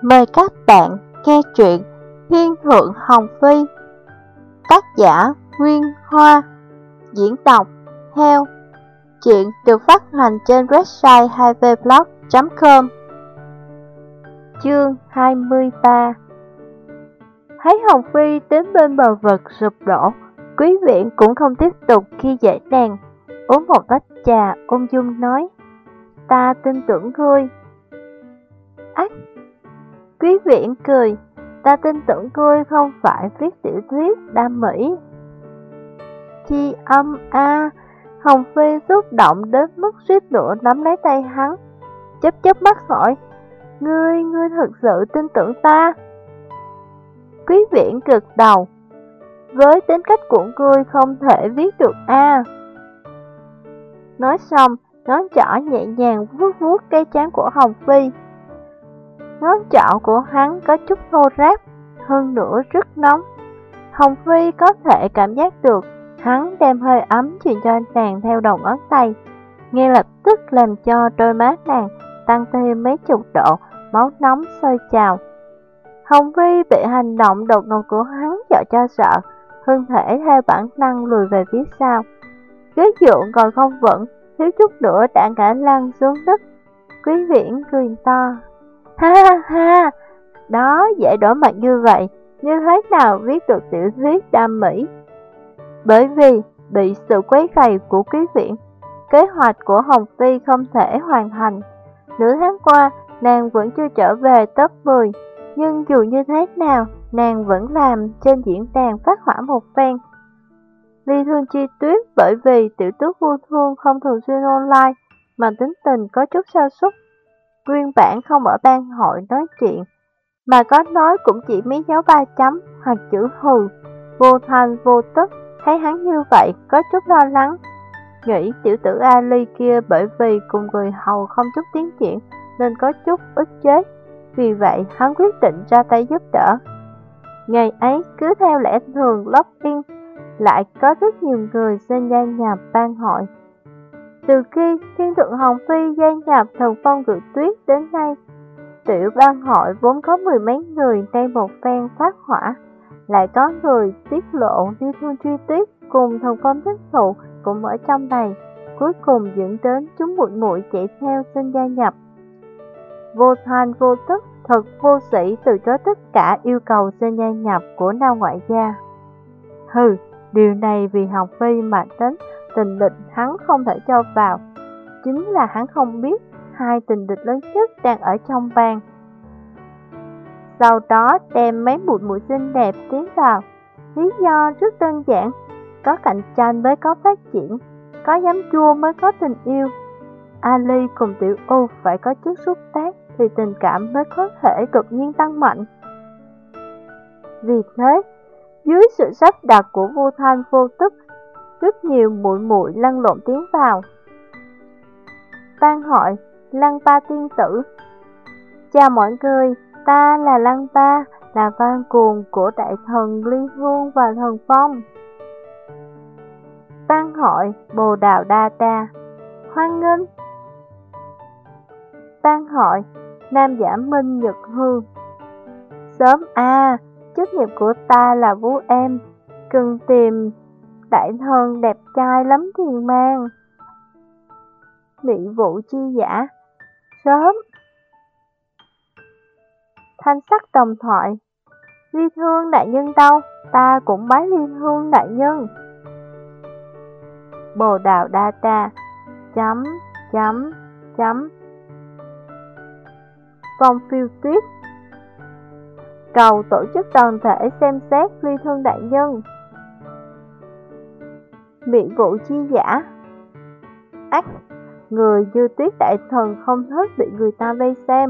Mời các bạn nghe truyện Thiên Thượng Hồng Phi. Tác giả Nguyên Hoa. Diễn đọc Heo. Truyện được phát hành trên website 2vblog.com. Chương 23. Thấy Hồng Phi đến bên bờ vực sụp đổ, Quý Viễn cũng không tiếp tục khi dễ nàng. Uống một tách trà, ung dung nói: "Ta tin tưởng ngươi." Ách! Quý Viễn cười: "Ta tin tưởng ngươi không phải viết tiểu thuyết đam mỹ." Chi âm a! Hồng Phi xúc động đến mức suýt nữa nắm lấy tay hắn, chớp mắt hỏi: Ngươi thực sự tin tưởng ta?" Quý Viễn gật đầu: "Với tính cách của ngươi không thể viết được a." Nói xong, ngón trỏ nhẹ nhàng vuốt cái trán của Hồng Phi. Ngón trỏ của hắn có chút thô ráp, hơn nữa rất nóng. Hồng Phi có thể cảm giác được hắn đem hơi ấm truyền cho nàng theo đầu ngón tay, ngay lập tức làm cho đôi má nàng tăng thêm mấy chục độ, máu nóng sôi trào. Hồng Phi bị hành động đột ngột của hắn dọa cho sợ, thân thể theo bản năng lùi về phía sau. Ghế dựa còn không vững, thiếu chút nữa đã ngã lăn xuống đất. Quý Viễn cười to: "Ha ha ha, đó dễ đổi mặt như vậy, như thế nào viết được tiểu thuyết đam mỹ?" Bởi vì bị sự quấy rầy của Quý Viễn, kế hoạch của Hồng Phi không thể hoàn thành. Nửa tháng qua, nàng vẫn chưa trở về top 10, nhưng dù như thế nào, nàng vẫn làm trên diễn đàn phát hỏa một phen. Ly Thương Chi Tuyết bởi vì tiểu tước Vô Thương không thường xuyên online mà tính tình có chút sa sút, nguyên bản không ở ban hội nói chuyện, mà có nói cũng chỉ mấy dấu 3 chấm hoặc chữ hừ, vô thanh vô tức. Thấy hắn như vậy có chút lo lắng, nghĩ tiểu tử Ali kia bởi vì cùng người hầu không chút tiến triển nên có chút ức chế, vì vậy hắn quyết định ra tay giúp đỡ. Ngày ấy cứ theo lẽ thường login, lại có rất nhiều người xin gia nhập ban hội. Từ khi Thiên Thượng Hồng Phi gia nhập Thần Phong Cự Tuyết đến nay, tiểu ban hội vốn có mười mấy người nay một phen phát hỏa, lại có người tiết lộ Ly Thương Chi Tuyết cùng Thần Phong Nhất Thụ cũng ở trong này, cuối cùng dẫn đến chúng muội muội chạy theo xin gia nhập. Vô thanh vô tức, thật vô sĩ từ chối tất cả yêu cầu xin gia nhập của Nam ngoại gia. Hừ, điều này vì Hồng Phi mà đến, tình địch hắn không thể cho vào. Chính là hắn không biết hai tình địch lớn nhất đang ở trong bang. Sau đó đem mấy muội muội xinh đẹp tiến vào. Lý do rất đơn giản, có cạnh tranh mới có phát triển, có giấm chua mới có tình yêu. Ali cùng Tiểu U phải có chút xúc tác thì tình cảm mới có thể đột nhiên tăng mạnh. Vì thế, dưới sự sắp đặt của Vô Thanh Vô Tức, rất nhiều muội muội lăn lộn tiến vào. Ban hội Lăng Ba Tiên Tử. Chào mọi người, ta là Lăng Ba, là van cuồng của đại thần Ly Hương và Thần Phong. Ban hội Bồ Đào Đa Đa. Hoan nghênh. Ban hội Nam Giả Minh Nhật Hương. Sớm a, chức nghiệp của ta là Vũ Em, cần tìm đại thần đẹp trai lắm thiền mang. Mỹ Vũ Chi Giả. Sớm. Thanh sắc đồng thoại. Ly Thương đại nhân đâu, ta cũng bái Ly Thương đại nhân. Bồ Đào Đa Đa. Phong Phiêu Tuyết. Cầu tổ chức đoàn thể xem xét Ly Thương đại nhân. Mỹ Vũ Chi Giả. Ách, người như Tuyết đại thần không thích bị người ta vây xem.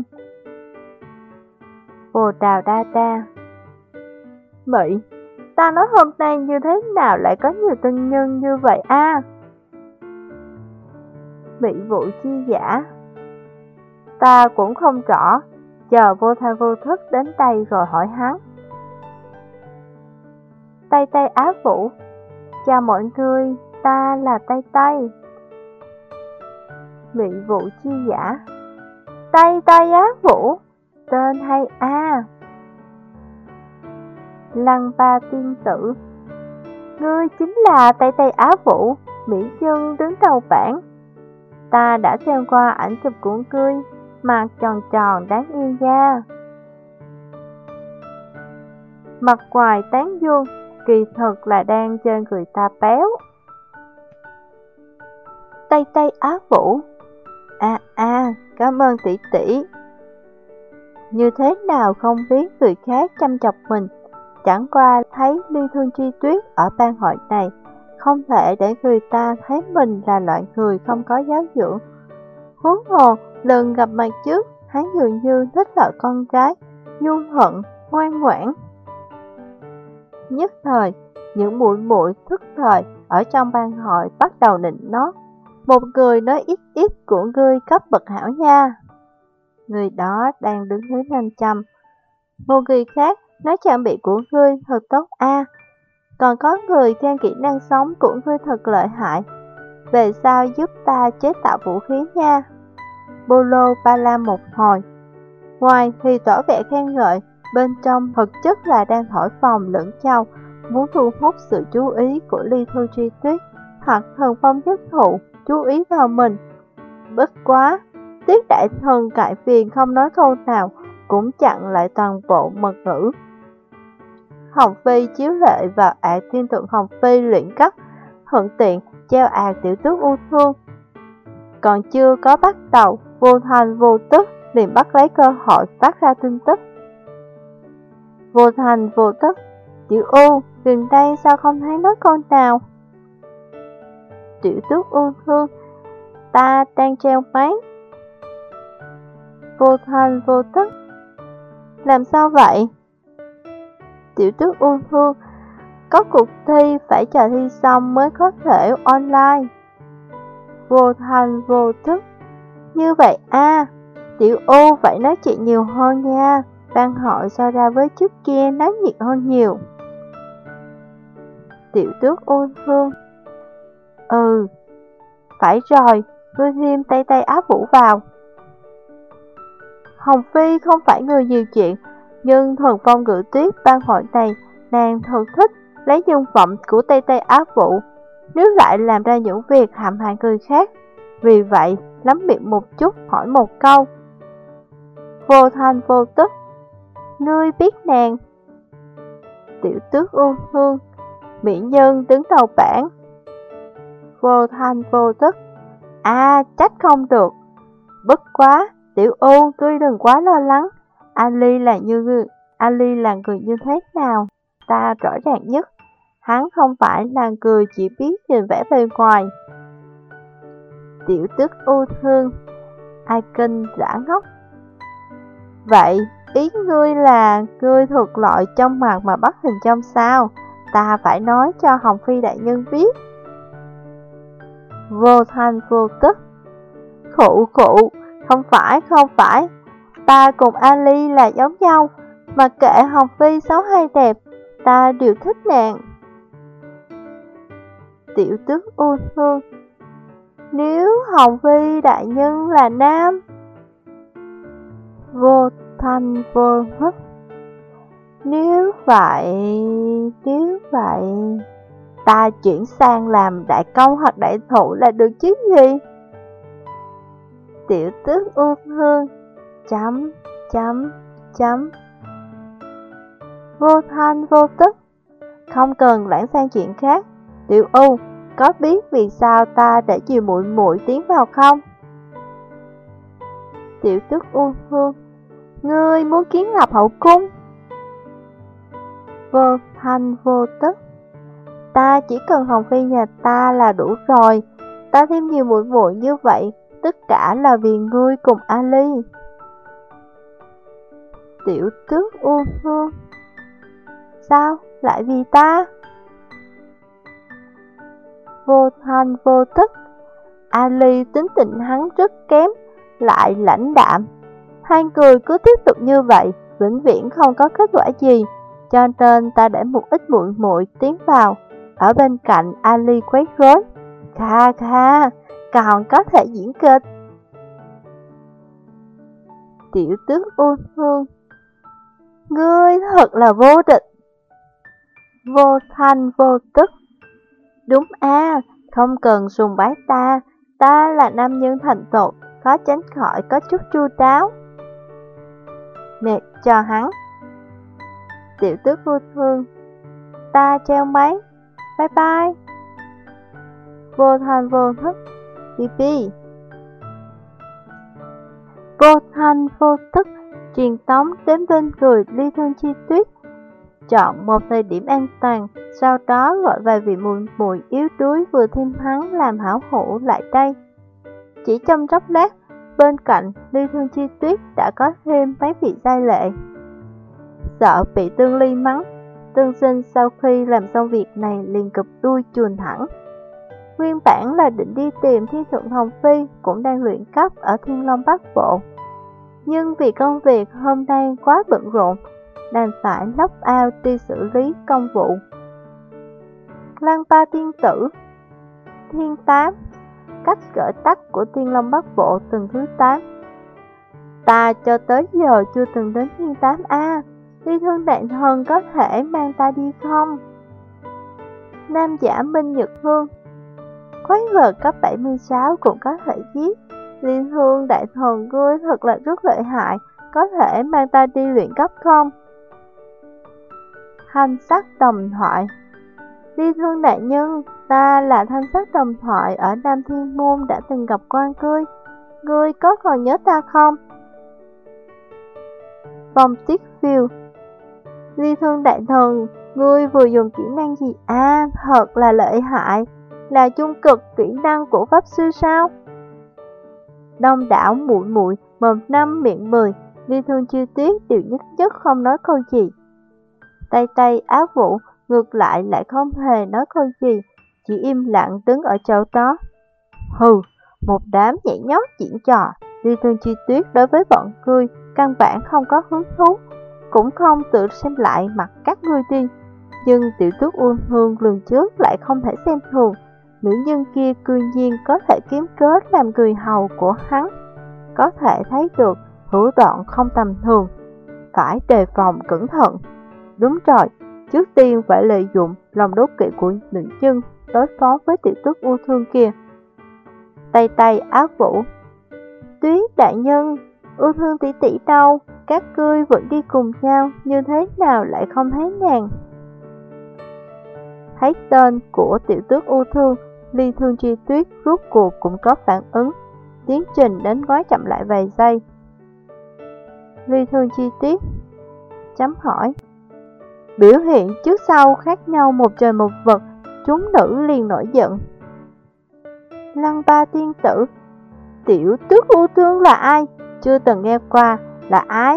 Bồ Đào Đa Đa. Mỹ, ta nói hôm nay như thế nào lại có nhiều tân nhân như vậy a? Mỹ Vũ Chi Giả. Ta cũng không rõ, chờ Vô Thanh Vô Thức đến đây rồi hỏi hắn. Tây Tây Á Vũ. Chào mọi người, ta là Tây Tây. Mỹ Vũ Chi Giả. Tây Tây Á Vũ, tên hay a. Lăng Ba tiên tử, ngươi chính là Tây Tây Á Vũ, mỹ nhân đứng đầu bảng. Ta đã xem qua ảnh chụp của ngươi, mặt tròn tròn đáng yêu nha. Mặt ngoài tán dương, kỳ thực là đang chơi người ta béo. Tây Tây Á Vũ, cảm ơn tỷ tỷ. Như thế nào không biết người khác chăm chọc mình, chẳng qua thấy Liên Thương Tri Tuyết ở ban hội này, không thể để người ta thấy mình là loại người không có giáo dưỡng. Huống hồ, lần gặp mặt trước, hắn dường như thích loại con gái, nhu thuận, ngoan ngoãn. Nhất thời, những muội muội thức thời ở trong ban hội bắt đầu nịnh nót. Một người nói ít ít của ngươi cấp bậc hảo nha. Người đó đang đứng thứ 500. Một người khác nói trang bị của ngươi thật tốt a. Còn có người khen kỹ năng sống của ngươi thật lợi hại. Về sau giúp ta chế tạo vũ khí nha. Bolo ba la một hồi. Ngoài thì tỏ vẻ khen ngợi, bên trong thực chất là đang thổi phồng lẫn châu, muốn thu hút sự chú ý của Ly Thư Tri Tuyết hoặc Thần Phong Nhất Thụ chú ý vào mình. Bất quá, Tiết Đại Thần cãi phiền không nói câu nào, cũng chặn lại toàn bộ mật ngữ. Hồng Phi chiếu lệ vào thiên tượng Hồng Phi luyện cấp, thuận tiện treo Tiểu Tước U Thương. Còn chưa có bắt đầu, vô thành vô tức liền bắt lấy cơ hội phát ra tin tức. Vô thành vô tức, Tiểu U, gần đây sao không thấy nói con nào? Tiểu Tước U Thương, ta đang treo máy. Vô thành vô tức, làm sao vậy? Tiểu Tước U Thương, có cuộc thi phải chờ thi xong mới có thể online. Vô thành vô tức, như vậy a. Tiểu U phải nói chuyện nhiều hơn nha, ban hội so ra với trước kia náo nhiệt hơn nhiều. Tiểu Tước U Thương, phải rồi, ngươi thêm Tây Tây Á Vũ vào. Hồng Phi không phải người nhiều chuyện, nhưng Thần Phong Ngự Tuyết ban hội này nàng thật thích lấy nhân phẩm của Tây Tây Á Vũ, nếu lại làm ra những việc hãm hại người khác. Vì vậy, lắm miệng một chút hỏi một câu. Vô thành vô tức, ngươi biết nàng? Tiểu Tước U Thương, mỹ nhân đứng đầu bảng. Vô thành vô tức, trách không được. Bất quá, Tiểu U, ngươi đừng quá lo lắng. Ali là người như thế nào? Ta rõ ràng nhất. Hắn không phải là người chỉ biết nhìn vẻ bề ngoài. Tiểu Tước U Thương, ai kinh giả ngốc. Vậy, ý ngươi là ngươi thuộc loại trong mặt mà bắt hình trong sao? Ta phải nói cho Hồng Phi đại nhân biết. Vô thành vô tức, khụ, không phải, ta cùng Ali là giống nhau, mà kệ Hồng Phi xấu hay đẹp, ta đều thích nàng. Tiểu Tước U Thương, nếu Hồng Phi đại nhân là nam? Vô thành vô tức, nếu vậy, ta chuyển sang làm đại công hoặc đại thụ là được chứ gì? Tiểu Tước U Thương, vô thành vô tức, không cần lãng sang chuyện khác. Tiểu U, có biết vì sao ta để chiều muội muội tiến vào không? Tiểu Tước U Thương, ngươi muốn kiến lập hậu cung? Vô thành vô tức, ta chỉ cần Hồng Phi nhà ta là đủ rồi. Ta thêm nhiều muội muội như vậy, tất cả là vì ngươi cùng Ali. Tiểu Tước U Thương, sao lại vì ta? Vô thành vô tức, Ali tính tình hắn rất kém, lại lãnh đạm. Hai người cứ tiếp tục như vậy, vĩnh viễn không có kết quả gì. Cho nên ta để một ít muội muội tiến vào, ở bên cạnh Ali quấy rối. Kha, còn có thể diễn kịch. Tiểu Tước U Thương, ngươi thật là vô địch, vô thanh vô tức. Đúng a, không cần sùng bái ta, ta là nam nhân thành thục, khó tránh khỏi có chút chu đáo. Mẹ cho hắn. Tiểu Tước U Thương, ta treo máy, bye bye. Vô thanh vô thức, Bibi. Vô thanh vô thức truyền tống đến bên người Ly Thương Chi Tuyết, chọn một thời điểm an toàn, sau đó gọi vài vị mùi mùi yếu đuối vừa thêm hắn làm hảo hữu lại đây. Chỉ trong chốc lát, bên cạnh Ly Thương Chi Tuyết đã có thêm mấy vị giai lệ. Sợ bị Tương Ly mắng, Tương Sinh sau khi làm xong việc này liền cụp đuôi chuồn thẳng. Nguyên bản là định đi tìm Thiên Thượng Hồng Phi cũng đang luyện cấp ở Thiên Long Bắc Bộ, nhưng vì công việc hôm nay quá bận rộn, đành phải log out đi xử lý công vụ. Lăng Ba Tiên Tử, Thiên 8, cách gỡ tắt của Thiên Long Bắc Bộ tầng thứ 8. Ta cho tới giờ chưa từng đến Thiên 8A, Ly Thương đại thần có thể mang ta đi không? Nam giả Minh Nhật Hương, quái vật cấp 76 cũng có thể giết. Ly Thương đại thần ngươi thật là rất lợi hại, có thể mang ta đi luyện cấp không? Thanh sắc đồng thoại, Ly Thương đại nhân, ta là thanh sắc đồng thoại ở Nam Thiên Môn đã từng gặp qua ngươi có còn nhớ ta không? Phong Tiết Phiêu, Ly Thương đại thần, ngươi vừa dùng kỹ năng gì thật là lợi hại, là trung cực kỹ năng của pháp sư sao? Đông đảo muội muội mồm 5 miệng 10, Ly Thương Chi Tuyết đều nhất nhất không nói câu gì. Tay tay Á Vũ ngược lại không hề nói câu gì, chỉ im lặng đứng ở chỗ đó. Hừ, một đám nhảy nhót diễn trò, Ly Thương Chi Tuyết đối với bọn ngươi căn bản không có hứng thú, cũng không tự xem lại mặt các ngươi đi. Nhưng Tiểu Tước U Thương lường trước lại không thể xem thường, nữ nhân kia cư nhiên có thể kiếm cớ làm người hầu của hắn, có thể thấy được thủ đoạn không tầm thường, phải đề phòng cẩn thận. Đúng rồi, trước tiên phải lợi dụng lòng đố kỵ của nữ nhân đối phó với Tiểu Tước U Thương kia. Tay tay Áo Vũ, Tuyết đại nhân, U Thương tỷ tỷ đâu, các ngươi vẫn đi cùng nhau, như thế nào lại không thấy nàng? Thấy tên của Tiểu Tước U Thương, Ly Thương Chi Tuyết rốt cuộc cũng có phản ứng, tiến trình đến gói chậm lại vài giây. Ly Thương Chi Tuyết chấm hỏi, biểu hiện trước sau khác nhau một trời một vực, chúng nữ liền nổi giận. Lăng Ba Tiên Tử, Tiểu Tước U Thương là ai? Chưa từng nghe qua, là ai?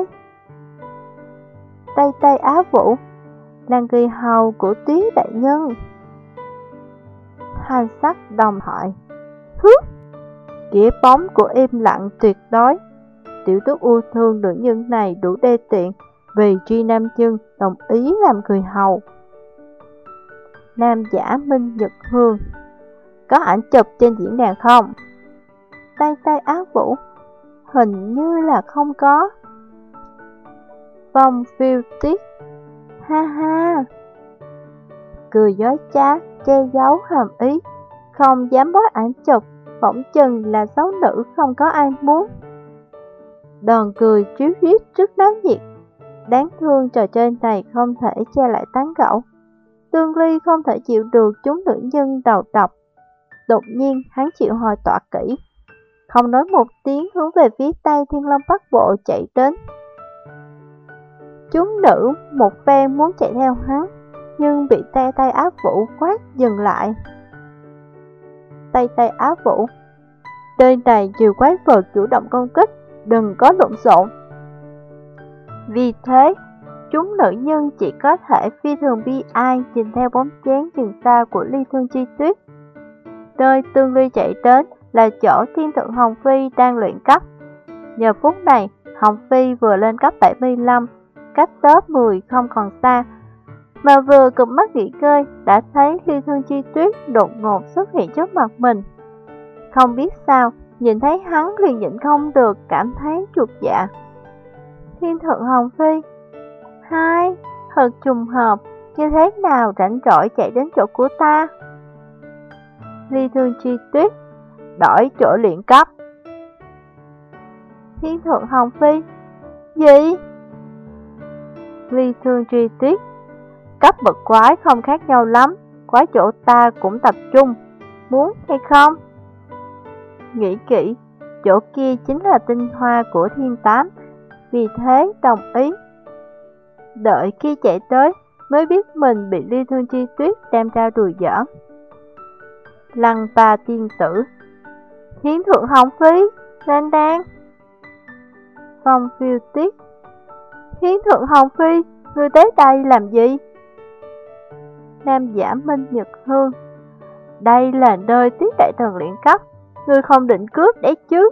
Tay tay Á Vũ, là người hầu của Tuyết đại nhân. Hành sắc đồng thoại, hước, nghĩa bóng của im lặng tuyệt đối. Tiểu Tước U Thương nữ nhân này đủ đê tiện, vì truy nam nhân đồng ý làm người hầu. Nam giả Minh Nhật Hương, có ảnh chụp trên diễn đàn không? Tay tay Á Vũ, hình như là không có. Phong Phiêu Tuyết, ha ha, cười dối trá, che giấu hàm ý, không dám post ảnh chụp, phỏng chừng là xấu nữ không có ai muốn. Đòn cười tríu rít rất náo nhiệt, đáng thương trò chơi này không thể che lại tán gẫu. Tương Ly không thể chịu được chúng nữ nhân đầu độc, đột nhiên hắn chịu hồi tọa kỹ, không nói một tiếng hướng về phía Tây Thiên Long Bắc Bộ chạy đến. Chúng nữ một phen muốn chạy theo hắn, nhưng bị tay tay Áp Vũ quát dừng lại. Tay tay Áp Vũ, nơi này nhiều quái vật chủ động công kích, đừng có lộn xộn. Vì thế, chúng nữ nhân chỉ có thể phi thường bi ai nhìn theo bóng dáng dần xa của Ly Thương Chi Tuyết. Nơi Tương Ly chạy đến là chỗ Thiên Thượng Hồng Phi đang luyện cấp. Giờ phút này, Hồng Phi vừa lên cấp 75, cách top 10 không còn xa, mà vừa cụp mắt nghỉ ngơi đã thấy Ly Thương Chi Tuyết đột ngột xuất hiện trước mặt mình. Không biết sao, nhìn thấy hắn liền nhịn không được cảm thấy chuột dạ. Thiên thượng Hồng Phi. Hai, thật trùng hợp, như thế nào rảnh rỗi chạy đến chỗ của ta? Ly Thương Chi Tuyết. Đổi chỗ luyện cấp. Thiên thượng Hồng Phi. Gì? Ly Thương Chi Tuyết. Cấp bậc quái không khác nhau lắm, quái chỗ ta cũng tập trung, muốn hay không? Nghĩ kỹ, chỗ kia chính là tinh hoa của thiên tám, vì thế đồng ý. Đợi khi chạy tới mới biết mình bị Ly Thương Chi Tuyết đem ra đùa giỡn. Lăng Ba tiên tử. Thiên thượng Hồng Phi, Lan Đan. Phong Phiêu Tuyết. Thiên thượng Hồng Phi, ngươi tới đây làm gì? Nam giả Minh Nhật Hương. Đây là nơi Tuyết đại thần luyện cấp, ngươi không định cướp đấy chứ?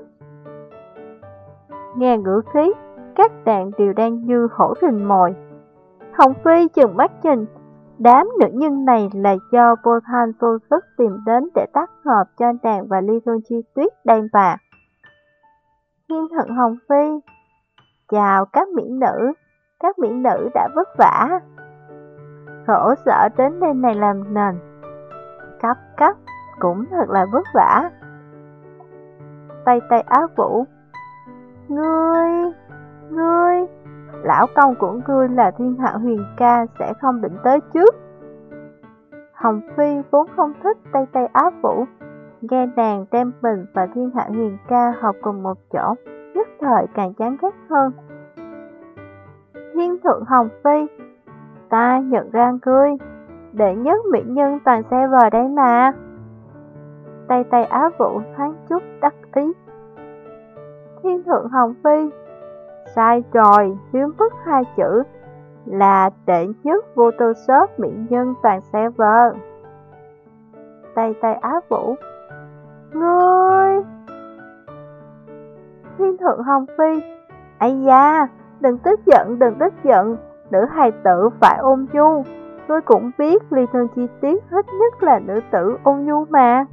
Nghe ngữ khí, các đàn đều đang như hổ rình mồi. Hồng Phi chừng mắt nhìn, đám nữ nhân này là do vô thanh vô sức tìm đến để tác hợp cho nàng và Ly Thương Chi Tuyết đây mà. Thiên thượng Hồng Phi. Chào các mỹ nữ đã vất vả. Khổ sở đến nơi này làm nền. Cấp cũng thật là vất vả. Tay Áo Vũ. Ngươi, lão công của ngươi là Thiên Hạ Huyền Ca sẽ không định tới trước. Hồng Phi vốn không thích tay Áo Vũ, nghe nàng đem mình và Thiên Hạ Huyền Ca hợp cùng một chỗ, nhất thời càng chán ghét hơn. Thiên thượng Hồng Phi. Ta nhận ra ngươi, đệ nhất mỹ nhân toàn server đấy mà. Tay Áo Vũ thoáng chút đắc ý. Thiên thượng Hồng Phi. Sai rồi, thiếu mất hai chữ, là đệ nhất Photoshop mỹ nhân toàn server. Tay Áo Vũ. Ngươi. Thiên thượng Hồng Phi. Ây da, đừng tức giận, nữ hài tử phải ôn nhu. Ngươi cũng biết Ly Thương Chi Tuyết thích nhất là nữ tử ôn nhu mà.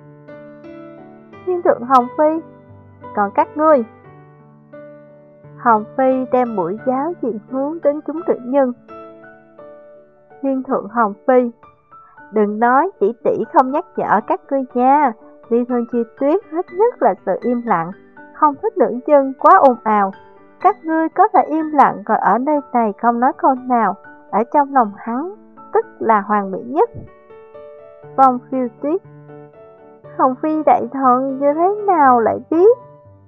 Thiên thượng Hồng Phi. Còn các ngươi. Hồng Phi đem mũi giáo diện hướng đến chúng nữ nhân. Thiên thượng Hồng Phi. Đừng nói tỷ tỷ không nhắc nhở các ngươi nha. Ly Thương Chi Tuyết thích nhất là sự im lặng, không thích nữ nhân quá ồn ào. Các ngươi có thể im lặng rồi ở nơi này không nói câu nào, ở trong lòng hắn tức là hoàn mỹ nhất. Phong Phiêu Tuyết. Hồng Phi đại thần như thế nào lại biết?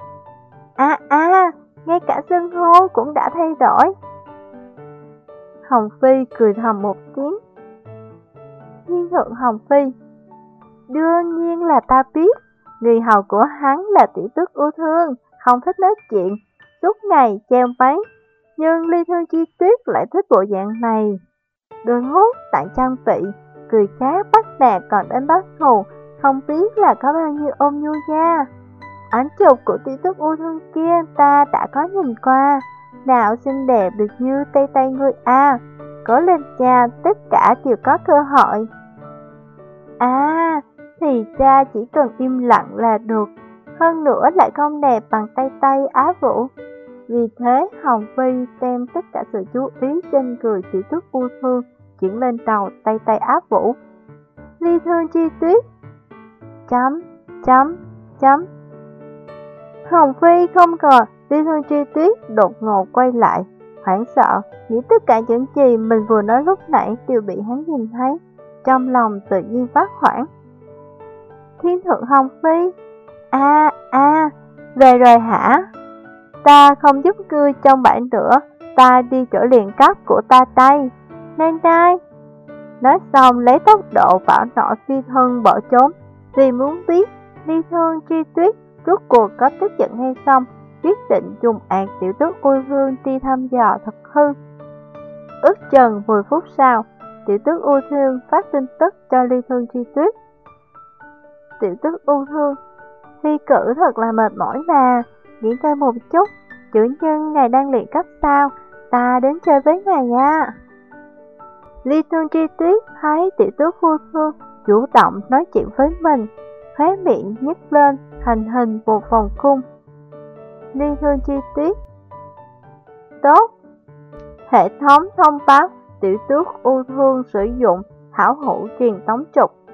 Ngay cả xưng hô cũng đã thay đổi. Hồng Phi cười thầm một tiếng. Thiên thượng Hồng Phi. Đương nhiên là ta biết, người hầu của hắn là tiểu tước ưu thương, không thích nói chuyện, suốt ngày treo váy. Nhưng Ly Thương Chi Tuyết lại thích bộ dạng này. Đường hút tại trang vị, cười khá bắt nạt còn đến bắt thù, không biết là có bao nhiêu ôm nhu nha. Ảnh chụp của tiểu tước ưu thương kia ta đã có nhìn qua, nào xinh đẹp được như tay ngươi à. Cố lên cha, tất cả đều có cơ hội. Thì ra chỉ cần im lặng là được, hơn nữa lại không đẹp bằng tay Áo Vũ. Vì thế Hồng Phi đem tất cả sự chú ý trên người tiểu tước ưu thương chuyển lên đầu tay Áo Vũ. Ly Thương Chi Tuyết. Hồng Phi không ngờ Ly Thương Chi Tuyết đột ngột quay lại, hoảng sợ, nghĩ tất cả những gì mình vừa nói lúc nãy đều bị hắn nhìn thấy, trong lòng tự nhiên phát hoảng. Thiên thượng Hồng Phi. Về rồi hả? Ta không giúp ngươi trong bãi nữa, ta đi chỗ luyện cấp của ta đây. Nên đây. Nói xong lấy tốc độ bão nộ phi thân bỏ trốn, vì muốn biết Ly Thương Chi Tuyết rốt cuộc có tức giận hay không, quyết định dùng ạt tiểu tước ưu thương đi thăm dò thật hư. Ước chừng 10 phút sau, tiểu tước ưu thương phát tin tức cho Ly Thương Chi Tuyết. Tiểu tước ưu thương, thi cử thật là mệt mỏi mà, nghỉ ngơi một chút, chủ nhân ngài đang luyện cấp sao, ta đến chơi với ngài nha. Ly Thương Chi Tuyết thấy tiểu tước ưu thương chủ động nói chuyện với mình, khóe miệng nhếch lên thành hình một vòng cung. Ly Thương Chi Tuyết. tốt. Hệ thống thông báo tiểu tước ưu thương sử dụng thảo hữu truyền tống trục